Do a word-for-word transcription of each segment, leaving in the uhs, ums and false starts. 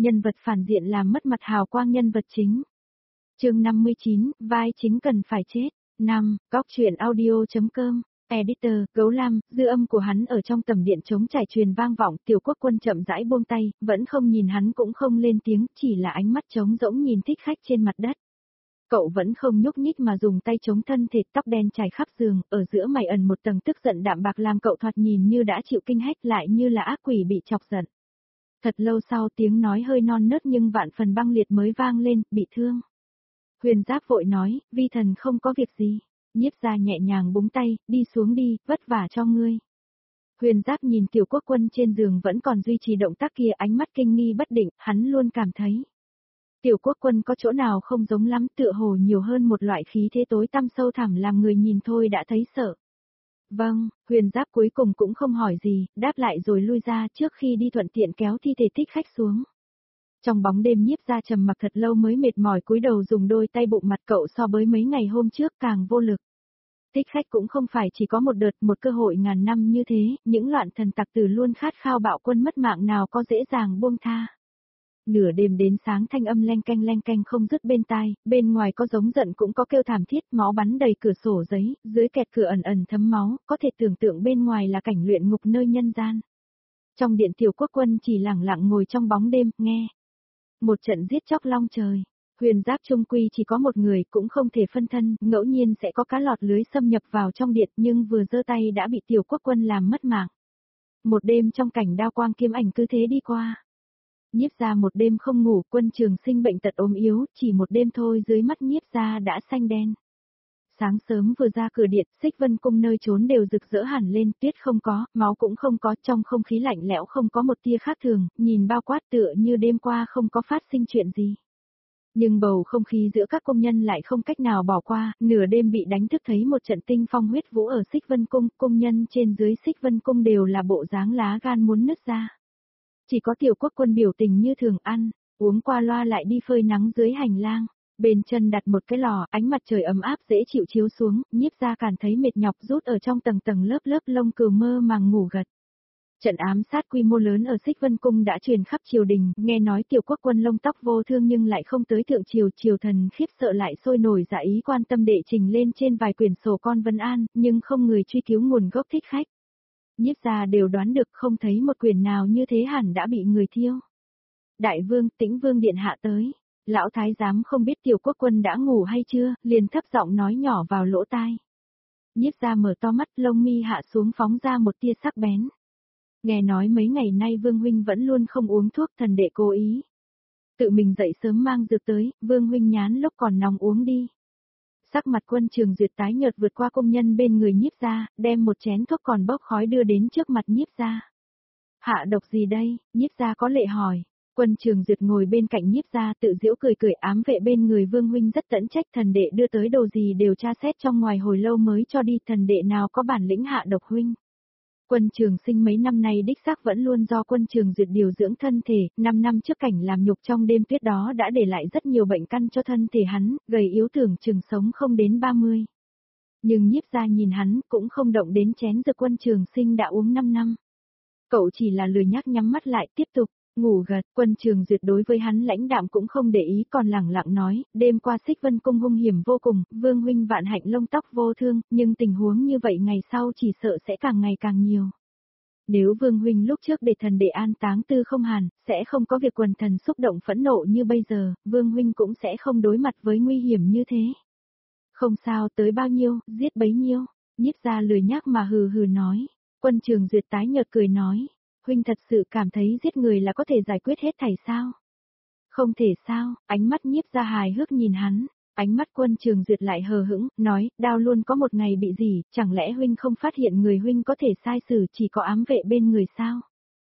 Nhân vật phản diện làm mất mặt hào quang nhân vật chính. Chương năm mươi chín, vai chính cần phải chết. năm. Góc truyện audio.com. Editor, Gấu Lam, dư âm của hắn ở trong tầm điện trống trải truyền vang vọng, Tiểu Quốc Quân chậm rãi buông tay, vẫn không nhìn hắn cũng không lên tiếng, chỉ là ánh mắt trống rỗng nhìn thích khách trên mặt đất. Cậu vẫn không nhúc nhích mà dùng tay chống thân thể, tóc đen trải khắp giường, ở giữa mày ẩn một tầng tức giận đạm bạc làm cậu thoạt nhìn như đã chịu kinh hách, lại như là ác quỷ bị chọc giận. Thật lâu sau tiếng nói hơi non nớt nhưng vạn phần băng liệt mới vang lên, bị thương. Huyền Giáp vội nói, vi thần không có việc gì. Nhiếp Gia nhẹ nhàng búng tay, đi xuống đi, vất vả cho ngươi. Huyền Giáp nhìn Tiểu Quốc Quân trên giường vẫn còn duy trì động tác kia, ánh mắt kinh nghi bất định, hắn luôn cảm thấy. Tiểu Quốc Quân có chỗ nào không giống lắm, tựa hồ nhiều hơn một loại khí thế tối tăm sâu thẳm làm người nhìn thôi đã thấy sợ. Vâng, Huyền Giáp cuối cùng cũng không hỏi gì, đáp lại rồi lui ra trước khi đi thuận tiện kéo thi thể thích khách xuống. Trong bóng đêm Nhiếp Gia trầm mặc thật lâu mới mệt mỏi cúi đầu dùng đôi tay bụng mặt cậu so với mấy ngày hôm trước càng vô lực. Thích khách cũng không phải chỉ có một đợt, một cơ hội ngàn năm như thế, những loạn thần tặc tử luôn khát khao bạo quân mất mạng nào có dễ dàng buông tha. Nửa đêm đến sáng thanh âm leng canh leng canh không dứt bên tai, bên ngoài có giống giận cũng có kêu thảm thiết, máu bắn đầy cửa sổ giấy, dưới kẹt cửa ẩn ẩn thấm máu, có thể tưởng tượng bên ngoài là cảnh luyện ngục nơi nhân gian. Trong điện Tiểu Quốc Quân chỉ lặng lặng ngồi trong bóng đêm, nghe. Một trận giết chóc long trời. Huyền Giáp trung quy chỉ có một người, cũng không thể phân thân, ngẫu nhiên sẽ có cá lọt lưới xâm nhập vào trong điện, nhưng vừa giơ tay đã bị Tiểu Quốc Quân làm mất mạng. Một đêm trong cảnh đao quang kiếm ảnh cứ thế đi qua. Nhiếp Gia một đêm không ngủ, Quân Trường Sinh bệnh tật ốm yếu, chỉ một đêm thôi dưới mắt Nhiếp Gia đã xanh đen. Sáng sớm vừa ra cửa điện, Xích Vân Cung nơi trốn đều rực rỡ hẳn lên, tuyết không có, máu cũng không có, trong không khí lạnh lẽo không có một tia khác thường, nhìn bao quát tựa như đêm qua không có phát sinh chuyện gì. Nhưng bầu không khí giữa các công nhân lại không cách nào bỏ qua, nửa đêm bị đánh thức thấy một trận tinh phong huyết vũ ở Xích Vân Cung, công nhân trên dưới Xích Vân Cung đều là bộ dáng lá gan muốn nứt ra. Chỉ có Tiểu Quốc Quân biểu tình như thường ăn, uống qua loa lại đi phơi nắng dưới hành lang. Bên chân đặt một cái lò, ánh mặt trời ấm áp dễ chịu chiếu xuống, Nhiếp Gia cảm thấy mệt nhọc rút ở trong tầng tầng lớp lớp lông cừu mơ màng ngủ gật. Trận ám sát quy mô lớn ở Xích Vân Cung đã truyền khắp triều đình, nghe nói Tiểu Quốc Quân lông tóc vô thương nhưng lại không tới thượng triều, triều thần khiếp sợ lại sôi nổi dạ ý quan tâm đệ trình lên trên vài quyển sổ con vấn an, nhưng không người truy cứu nguồn gốc thích khách. Nhiếp Gia đều đoán được không thấy một quyển nào như thế hẳn đã bị người thiêu. Đại vương, Tĩnh Vương điện hạ tới. Lão thái giám không biết Tiểu Quốc Quân đã ngủ hay chưa, liền thấp giọng nói nhỏ vào lỗ tai. Nhiếp Gia mở to mắt, lông mi hạ xuống phóng ra một tia sắc bén. Nghe nói mấy ngày nay Vương huynh vẫn luôn không uống thuốc, thần đệ cố ý. Tự mình dậy sớm mang dược tới, Vương huynh nhán lúc còn nóng uống đi. Sắc mặt Quân Trường Duyệt tái nhợt vượt qua công nhân bên người Nhiếp Gia, đem một chén thuốc còn bốc khói đưa đến trước mặt Nhiếp Gia. Hạ độc gì đây? Nhiếp Gia có lệ hỏi. Quân Trường Duyệt ngồi bên cạnh Nhiếp Gia tự giễu cười cười, ám vệ bên người Vương huynh rất tẫn trách, thần đệ đưa tới đồ gì đều tra xét trong ngoài hồi lâu mới cho đi, thần đệ nào có bản lĩnh hạ độc huynh. Quân Trường Sinh mấy năm nay đích xác vẫn luôn do Quân Trường Duyệt điều dưỡng thân thể, năm năm trước cảnh làm nhục trong đêm tuyết đó đã để lại rất nhiều bệnh căn cho thân thể hắn, gầy yếu tưởng chừng sống không đến ba mươi. Nhưng Nhiếp Gia nhìn hắn cũng không động đến chén dược Quân Trường Sinh đã uống năm năm. Cậu chỉ là lười nhác nhắm mắt lại tiếp tục. Ngủ gật, Quân Trường Duyệt đối với hắn lãnh đạm cũng không để ý, còn lẳng lặng nói, đêm qua Xích Vân Cung hung hiểm vô cùng, Vương huynh vạn hạnh lông tóc vô thương, nhưng tình huống như vậy ngày sau chỉ sợ sẽ càng ngày càng nhiều. Nếu Vương huynh lúc trước để thần đệ an táng Tư Không Hàn, sẽ không có việc quần thần xúc động phẫn nộ như bây giờ, Vương huynh cũng sẽ không đối mặt với nguy hiểm như thế. Không sao, tới bao nhiêu, giết bấy nhiêu. Nhiếp Gia lười nhác mà hừ hừ nói. Quân Trường Duyệt tái nhợt cười nói. Huynh thật sự cảm thấy giết người là có thể giải quyết hết thảy sao? Không thể sao, ánh mắt Nhiếp Gia hài hước nhìn hắn, ánh mắt Quân Trường Duyệt lại hờ hững, nói, đao luôn có một ngày bị gì, chẳng lẽ huynh không phát hiện người huynh có thể sai xử chỉ có ám vệ bên người sao?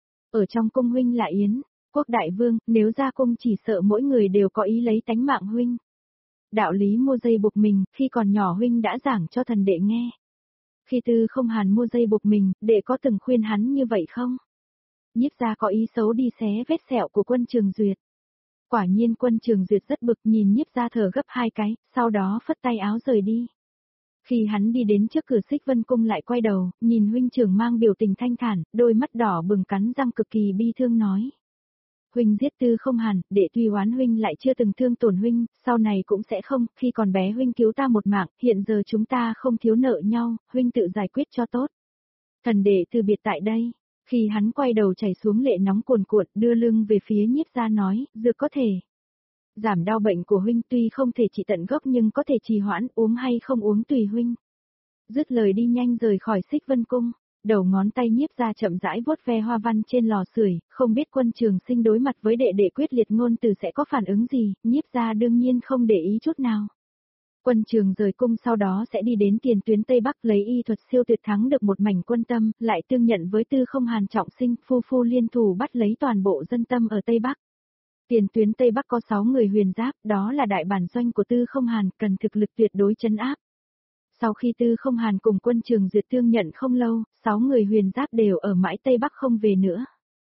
Ở trong cung huynh là Yến, Quốc đại vương, nếu ra cung chỉ sợ mỗi người đều có ý lấy tánh mạng huynh. Đạo lý mua dây buộc mình, khi còn nhỏ huynh đã giảng cho thần đệ nghe. Khi Tư Không Hàn mua dây buộc mình, đệ có từng khuyên hắn như vậy không? Nhiếp Gia có ý xấu đi xé vết sẹo của Quân Trường Duyệt. Quả nhiên Quân Trường Duyệt rất bực, nhìn Nhiếp Gia thở gấp hai cái, sau đó phất tay áo rời đi. Khi hắn đi đến trước cửa Xích Vân Cung lại quay đầu, nhìn huynh trưởng mang biểu tình thanh thản, đôi mắt đỏ bừng cắn răng cực kỳ bi thương nói. Huynh giết Tư Không Hàn, đệ tuy oán huynh lại chưa từng thương tổn huynh, sau này cũng sẽ không, khi còn bé huynh cứu ta một mạng, hiện giờ chúng ta không thiếu nợ nhau, huynh tự giải quyết cho tốt. Thần đệ từ biệt tại đây. Khi hắn quay đầu chảy xuống lệ nóng cuồn cuộn, đưa lưng về phía Nhiếp gia nói, dược có thể giảm đau bệnh của huynh, tuy không thể trị tận gốc nhưng có thể trì hoãn, uống hay không uống tùy huynh. Dứt lời đi nhanh rời khỏi Xích Vân Cung, đầu ngón tay Nhiếp gia chậm rãi vuốt ve hoa văn trên lò sưởi, không biết Quân Trường Sinh đối mặt với đệ đệ quyết liệt ngôn từ sẽ có phản ứng gì, Nhiếp gia đương nhiên không để ý chút nào. Quân Trường rời cung sau đó sẽ đi đến tiền tuyến Tây Bắc lấy y thuật siêu tuyệt thắng được một mảnh quân tâm, lại tương nhận với Tư Không Hàn trọng sinh, phu phu liên thủ bắt lấy toàn bộ dân tâm ở Tây Bắc. Tiền tuyến Tây Bắc có sáu người huyền giáp, đó là đại bản doanh của Tư Không Hàn, cần thực lực tuyệt đối trấn áp. Sau khi Tư Không Hàn cùng Quân Trường duyệt tương nhận không lâu, sáu người huyền giáp đều ở mãi Tây Bắc không về nữa.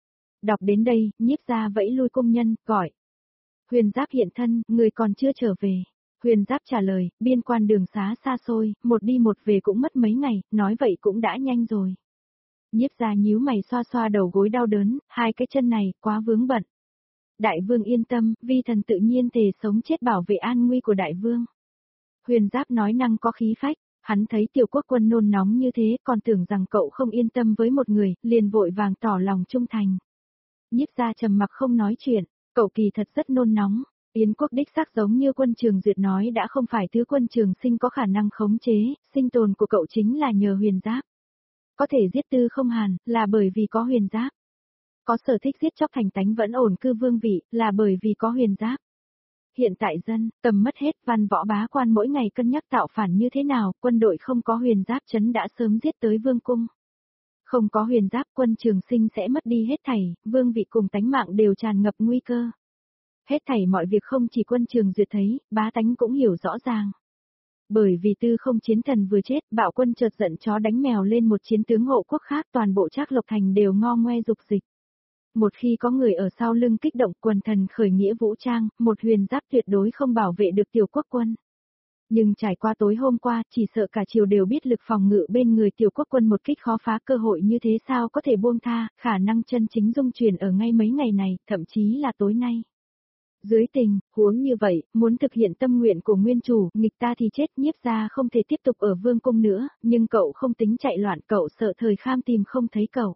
Đọc đến đây, Nhiếp gia vẫy lui công nhân, gọi. Huyền giáp hiện thân, người còn chưa trở về. Huyền giáp trả lời, biên quan đường xá xa xôi, một đi một về cũng mất mấy ngày, nói vậy cũng đã nhanh rồi. Nhiếp gia nhíu mày xoa xoa đầu gối đau đớn, hai cái chân này, quá vướng bận. Đại vương yên tâm, vi thần tự nhiên thề sống chết bảo vệ an nguy của đại vương. Huyền giáp nói năng có khí phách, hắn thấy tiểu quốc quân nôn nóng như thế, còn tưởng rằng cậu không yên tâm với một người, liền vội vàng tỏ lòng trung thành. Nhiếp gia trầm mặc không nói chuyện, cậu kỳ thật rất nôn nóng. Yến quốc đích xác giống như Quân Trường duyệt nói đã không phải thứ Quân Trường Sinh có khả năng khống chế, sinh tồn của cậu chính là nhờ huyền giáp. Có thể giết Tư Không Hàn, là bởi vì có huyền giáp. Có sở thích giết chóc thành tánh vẫn ổn cư vương vị, là bởi vì có huyền giáp. Hiện tại dân, tầm mất hết, văn võ bá quan mỗi ngày cân nhắc tạo phản như thế nào, quân đội không có huyền giáp chấn đã sớm giết tới vương cung. Không có huyền giáp Quân Trường Sinh sẽ mất đi hết thảy, vương vị cùng tánh mạng đều tràn ngập nguy cơ. Hết thảy mọi việc không chỉ Quân Trường duyệt thấy, bá tánh cũng hiểu rõ ràng. Bởi vì Tư Không chiến thần vừa chết, bạo quân chợt giận chó đánh mèo lên một chiến tướng hộ quốc khác, toàn bộ Trác Lộc Thành đều ngo ngoe dục dịch. Một khi có người ở sau lưng kích động, quần thần khởi nghĩa vũ trang, một huyền giáp tuyệt đối không bảo vệ được tiểu quốc quân. Nhưng trải qua tối hôm qua, chỉ sợ cả triều đều biết lực phòng ngự bên người tiểu quốc quân một kích khó phá, cơ hội như thế sao có thể buông tha, khả năng chân chính dung chuyển ở ngay mấy ngày này, thậm chí là tối nay. Dưới tình huống như vậy, muốn thực hiện tâm nguyện của nguyên chủ, nghịch ta thì chết, Nhiếp gia không thể tiếp tục ở vương cung nữa, nhưng cậu không tính chạy loạn, cậu sợ thời kham tìm không thấy cậu.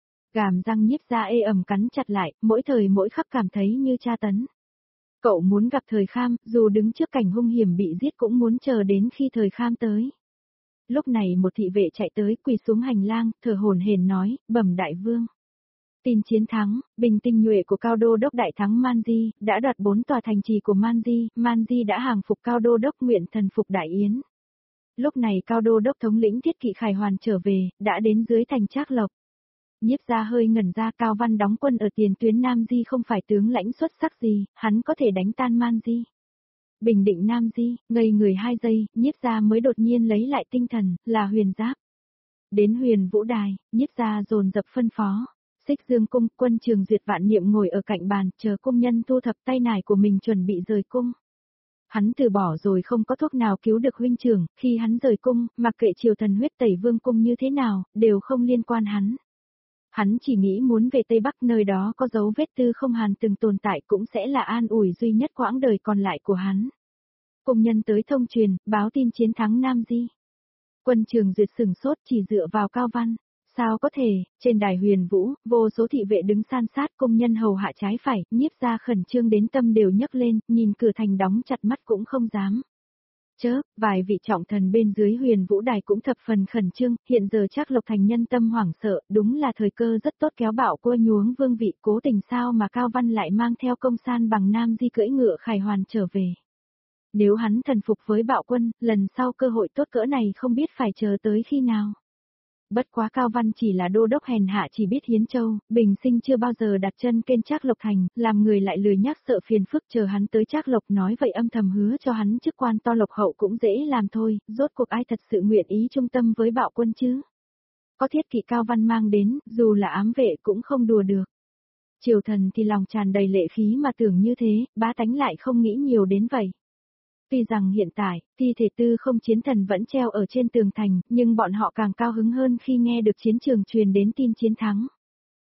Gàm răng Nhiếp gia ê ẩm cắn chặt lại, mỗi thời mỗi khắc cảm thấy như tra tấn. Cậu muốn gặp thời kham, dù đứng trước cảnh hung hiểm bị giết cũng muốn chờ đến khi thời kham tới. Lúc này một thị vệ chạy tới, quỳ xuống hành lang, thở hổn hển nói, bẩm đại vương. Tin chiến thắng, bình tinh nhuệ của Cao Đô Đốc đại thắng Manji, đã đoạt bốn tòa thành trì của Manji, Manji đã hàng phục Cao Đô Đốc nguyện thần phục đại yến. Lúc này Cao Đô Đốc thống lĩnh Thiết Kỵ Khải Hoàn trở về, đã đến dưới thành Trác Lộc. Nhiếp gia hơi ngẩn ra, Cao Văn đóng quân ở tiền tuyến Nam Di không phải tướng lãnh xuất sắc gì, hắn có thể đánh tan Manji. Bình định Nam Di, ngây người hai giây, Nhiếp gia mới đột nhiên lấy lại tinh thần, là huyền giáp. Đến Huyền Vũ Đài, Nhiếp gia dồn dập phân phó. Xích Dương cung, Quân Trường duyệt vạn niệm ngồi ở cạnh bàn, chờ cung nhân thu thập tay nải của mình chuẩn bị rời cung. Hắn từ bỏ rồi, không có thuốc nào cứu được huynh trưởng, khi hắn rời cung, mặc kệ triều thần huyết tẩy vương cung như thế nào, đều không liên quan hắn. Hắn chỉ nghĩ muốn về Tây Bắc, nơi đó có dấu vết Tư Không Hàn từng tồn tại, cũng sẽ là an ủi duy nhất quãng đời còn lại của hắn. Cung nhân tới thông truyền, báo tin chiến thắng Nam Di. Quân Trường duyệt sừng sốt, chỉ dựa vào Cao Văn. Sao có thể, trên đài Huyền Vũ, vô số thị vệ đứng san sát, công nhân hầu hạ trái phải, Nhiếp gia khẩn trương đến tâm đều nhấc lên, nhìn cửa thành đóng chặt mắt cũng không dám. Chớ, vài vị trọng thần bên dưới Huyền Vũ đài cũng thập phần khẩn trương, hiện giờ Trác Lộc Thành nhân tâm hoảng sợ, đúng là thời cơ rất tốt kéo bạo cua nhuống vương vị, cố tình sao mà Cao Văn lại mang theo công san bằng Nam Di cưỡi ngựa Khải Hoàn trở về. Nếu hắn thần phục với bạo quân, lần sau cơ hội tốt cỡ này không biết phải chờ tới khi nào. Bất quá Cao Văn chỉ là đô đốc hèn hạ, chỉ biết hiến châu, bình sinh chưa bao giờ đặt chân trên Trác Lộc Thành, làm người lại lười nhác sợ phiền phức, chờ hắn tới Trác Lộc nói vậy âm thầm hứa cho hắn chức quan to lộc hậu cũng dễ làm thôi, rốt cuộc ai thật sự nguyện ý trung tâm với bạo quân chứ. Có Thiết Kỵ Cao Văn mang đến, dù là ám vệ cũng không đùa được. Triều thần thì lòng tràn đầy lệ khí mà tưởng như thế, bá tánh lại không nghĩ nhiều đến vậy. Tuy rằng hiện tại, thi thể Tư Không chiến thần vẫn treo ở trên tường thành, nhưng bọn họ càng cao hứng hơn khi nghe được chiến trường truyền đến tin chiến thắng.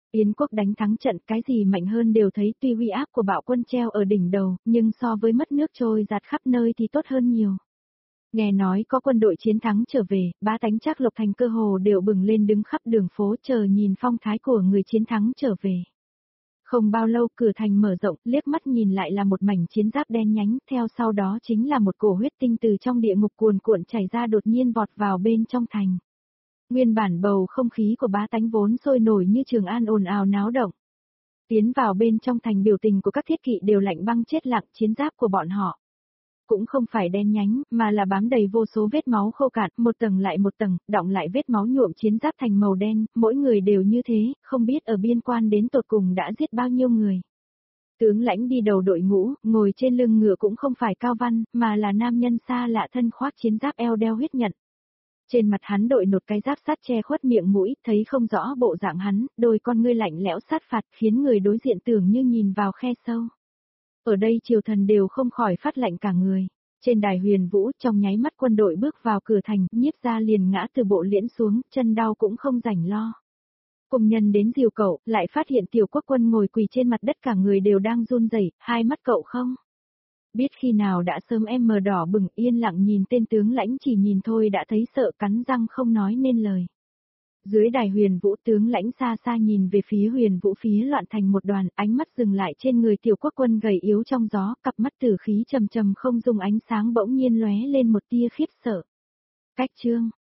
Yến quốc đánh thắng trận, cái gì mạnh hơn đều thấy, tuy uy áp của bạo quân treo ở đỉnh đầu, nhưng so với mất nước trôi giạt khắp nơi thì tốt hơn nhiều. Nghe nói có quân đội chiến thắng trở về, bá tánh Trác Lộc Thành cơ hồ đều bừng lên đứng khắp đường phố chờ nhìn phong thái của người chiến thắng trở về. Không bao lâu cửa thành mở rộng, liếc mắt nhìn lại là một mảnh chiến giáp đen nhánh, theo sau đó chính là một cổ huyết tinh từ trong địa ngục cuồn cuộn chảy ra đột nhiên vọt vào bên trong thành. Nguyên bản bầu không khí của bá tánh vốn sôi nổi như Trường An ồn ào náo động. Tiến vào bên trong thành, biểu tình của các thiết kỵ đều lạnh băng chết lặng, chiến giáp của bọn họ cũng không phải đen nhánh, mà là bám đầy vô số vết máu khô cạn, một tầng lại một tầng, đọng lại vết máu nhuộm chiến giáp thành màu đen, mỗi người đều như thế, không biết ở biên quan đến tột cùng đã giết bao nhiêu người. Tướng lãnh đi đầu đội ngũ, ngồi trên lưng ngựa cũng không phải Cao Văn, mà là nam nhân xa lạ thân khoác chiến giáp eo đeo huyết nhận. Trên mặt hắn đội nột cái giáp sắt che khuất miệng mũi, thấy không rõ bộ dạng hắn, đôi con ngươi lạnh lẽo sát phạt, khiến người đối diện tưởng như nhìn vào khe sâu. Ở đây triều thần đều không khỏi phát lạnh cả người. Trên đài Huyền Vũ, trong nháy mắt quân đội bước vào cửa thành, Nhiếp Gia liền ngã từ bộ liễn xuống, chân đau cũng không rảnh lo. Cùng nhân đến dìu cậu, lại phát hiện tiểu quốc quân ngồi quỳ trên mặt đất, cả người đều đang run rẩy, hai mắt cậu không biết khi nào đã sớm em mờ đỏ bừng, yên lặng nhìn tên tướng lãnh, chỉ nhìn thôi đã thấy sợ, cắn răng không nói nên lời. Dưới đài Huyền Vũ, tướng lãnh xa xa nhìn về phía Huyền Vũ phía loạn thành một đoàn, ánh mắt dừng lại trên người tiểu quốc quân gầy yếu trong gió, cặp mắt tử khí trầm trầm không dùng ánh sáng bỗng nhiên lóe lên một tia khiếp sợ. Cách chương